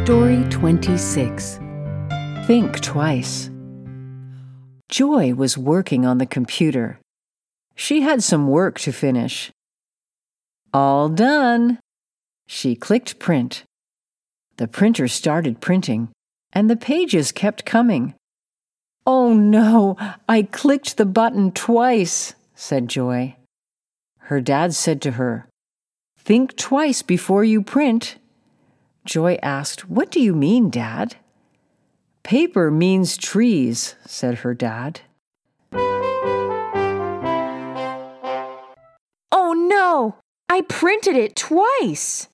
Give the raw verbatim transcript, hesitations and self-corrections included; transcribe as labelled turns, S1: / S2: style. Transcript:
S1: Story twenty-six. Think Twice. Joy was working on the computer. She had some work to finish. All done. She clicked print. The printer started printing, and the pages kept coming. "Oh no, I clicked the button twice," said Joy. Her dad said to her, "Think twice before you print." Joy asked, "What do you mean, Dad?" "Paper means trees," said her dad.
S2: Oh no! I printed it twice!